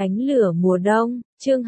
Ánh lửa mùa đông, chương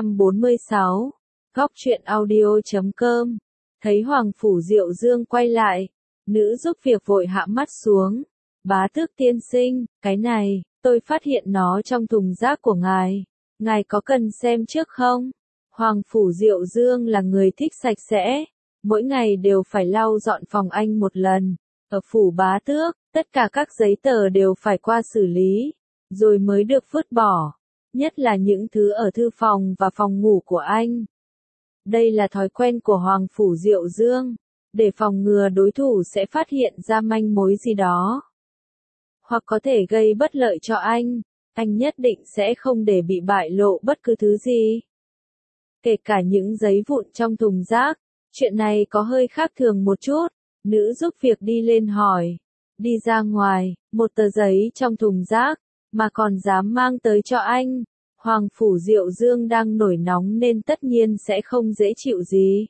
246, Góc truyện audio.com. Thấy Hoàng Phủ Diệu Dương quay lại, nữ giúp việc vội hạ mắt xuống. Bá tước tiên sinh, cái này, tôi phát hiện nó trong thùng rác của ngài có cần xem trước không? Hoàng Phủ Diệu Dương là người thích sạch sẽ, mỗi ngày đều phải lau dọn phòng anh một lần. Ở phủ bá tước, tất cả các giấy tờ đều phải qua xử lý, rồi mới được vứt bỏ. Nhất là những thứ ở thư phòng và phòng ngủ của anh. Đây là thói quen của Hoàng Phủ Diệu Dương, để phòng ngừa đối thủ sẽ phát hiện ra manh mối gì đó, hoặc có thể gây bất lợi cho anh nhất định sẽ không để bị bại lộ bất cứ thứ gì. Kể cả những giấy vụn trong thùng rác, chuyện này có hơi khác thường một chút, nữ giúp việc đi lên hỏi. Đi ra ngoài, một tờ giấy trong thùng rác, mà còn dám mang tới cho anh. Hoàng Phủ Diệu Dương đang nổi nóng nên tất nhiên sẽ không dễ chịu gì.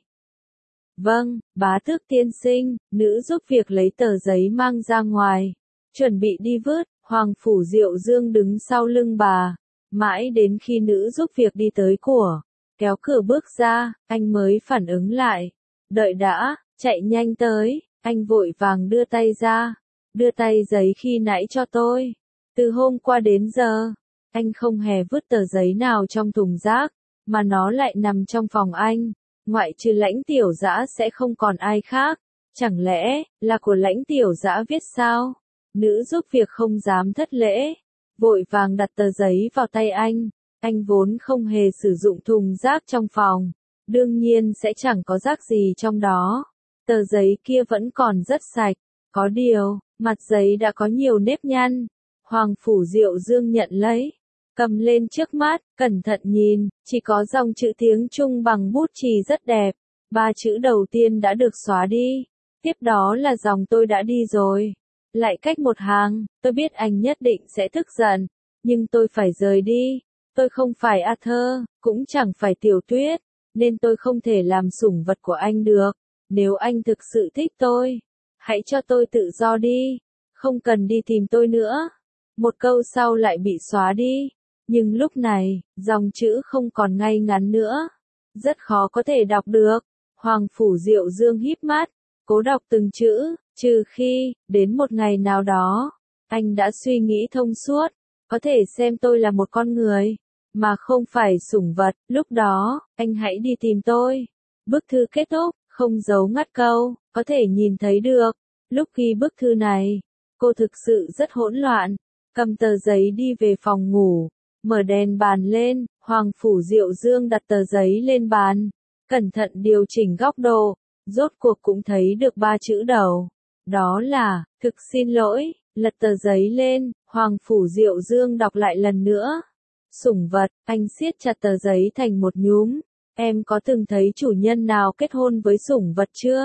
Vâng, bá tước tiên sinh, nữ giúp việc lấy tờ giấy mang ra ngoài, chuẩn bị đi vứt. Hoàng Phủ Diệu Dương đứng sau lưng bà, mãi đến khi nữ giúp việc đi tới kéo cửa bước ra, anh mới phản ứng lại. Đợi đã, chạy nhanh tới, anh vội vàng đưa tay ra, đưa tay giấy khi nãy cho tôi. Từ hôm qua đến giờ, anh không hề vứt tờ giấy nào trong thùng rác, mà nó lại nằm trong phòng anh, ngoại trừ Lãnh Tiểu Dã sẽ không còn ai khác. Chẳng lẽ là của Lãnh Tiểu Dã viết sao? Nữ giúp việc không dám thất lễ, vội vàng đặt tờ giấy vào tay anh vốn không hề sử dụng thùng rác trong phòng, đương nhiên sẽ chẳng có rác gì trong đó. Tờ giấy kia vẫn còn rất sạch, có điều, mặt giấy đã có nhiều nếp nhăn. Hoàng Phủ Diệu Dương nhận lấy, cầm lên trước mắt, cẩn thận nhìn, chỉ có dòng chữ tiếng Trung bằng bút chì rất đẹp. 3 chữ đầu tiên đã được xóa đi, tiếp đó là dòng tôi đã đi rồi. Lại cách một hàng, tôi biết anh nhất định sẽ tức giận, nhưng tôi phải rời đi. Tôi không phải Arthur, cũng chẳng phải Tiểu Tuyết, nên tôi không thể làm sủng vật của anh được. Nếu anh thực sự thích tôi, hãy cho tôi tự do đi, không cần đi tìm tôi nữa. Một câu sau lại bị xóa đi, nhưng lúc này, dòng chữ không còn ngay ngắn nữa, rất khó có thể đọc được. Hoàng Phủ Diệu Dương híp mắt, cố đọc từng chữ, trừ khi, đến một ngày nào đó, anh đã suy nghĩ thông suốt, có thể xem tôi là một con người, mà không phải sủng vật, lúc đó, anh hãy đi tìm tôi. Bức thư kết thúc, không giấu ngắt câu, có thể nhìn thấy được. Lúc ghi bức thư này, cô thực sự rất hỗn loạn, cầm tờ giấy đi về phòng ngủ, mở đèn bàn lên. Hoàng Phủ Diệu Dương đặt tờ giấy lên bàn, cẩn thận điều chỉnh góc độ, rốt cuộc cũng thấy được 3 chữ đầu. Đó là, thực xin lỗi. Lật tờ giấy lên, Hoàng Phủ Diệu Dương đọc lại lần nữa. Sủng vật, anh siết chặt tờ giấy thành một nhúm. Em có từng thấy chủ nhân nào kết hôn với sủng vật chưa?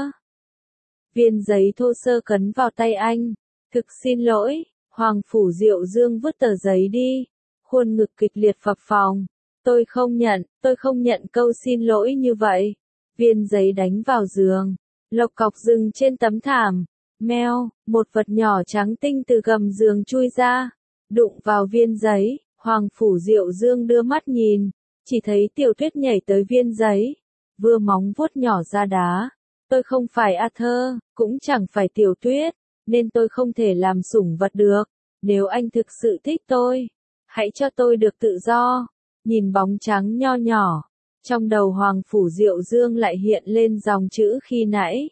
Viên giấy thô sơ cấn vào tay anh. Thực xin lỗi. Hoàng Phủ Diệu Dương vứt tờ giấy đi, khuôn ngực kịch liệt phập phồng. Tôi không nhận câu xin lỗi như vậy. Viên giấy đánh vào giường, lộc cọc dừng trên tấm thảm. Meo, một vật nhỏ trắng tinh từ gầm giường chui ra, đụng vào viên giấy. Hoàng Phủ Diệu Dương đưa mắt nhìn, chỉ thấy Tiểu Tuyết nhảy tới viên giấy, vừa móng vuốt nhỏ ra đá. Tôi không phải Arthur, cũng chẳng phải Tiểu Tuyết, nên tôi không thể làm sủng vật được. Nếu anh thực sự thích tôi, hãy cho tôi được tự do. Nhìn bóng trắng nho nhỏ, trong đầu Hoàng Phủ Diệu Dương lại hiện lên dòng chữ khi nãy.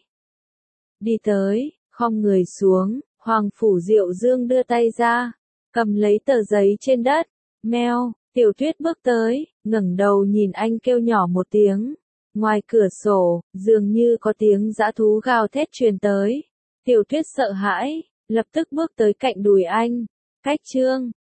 Đi tới, khom người xuống, Hoàng Phủ Diệu Dương đưa tay ra, cầm lấy tờ giấy trên đất. Meo, Tiểu Tuyết bước tới, ngẩng đầu nhìn anh kêu nhỏ một tiếng. Ngoài cửa sổ, dường như có tiếng dã thú gào thét truyền tới. Tiểu Tuyết sợ hãi, lập tức bước tới cạnh đùi anh. Cách chương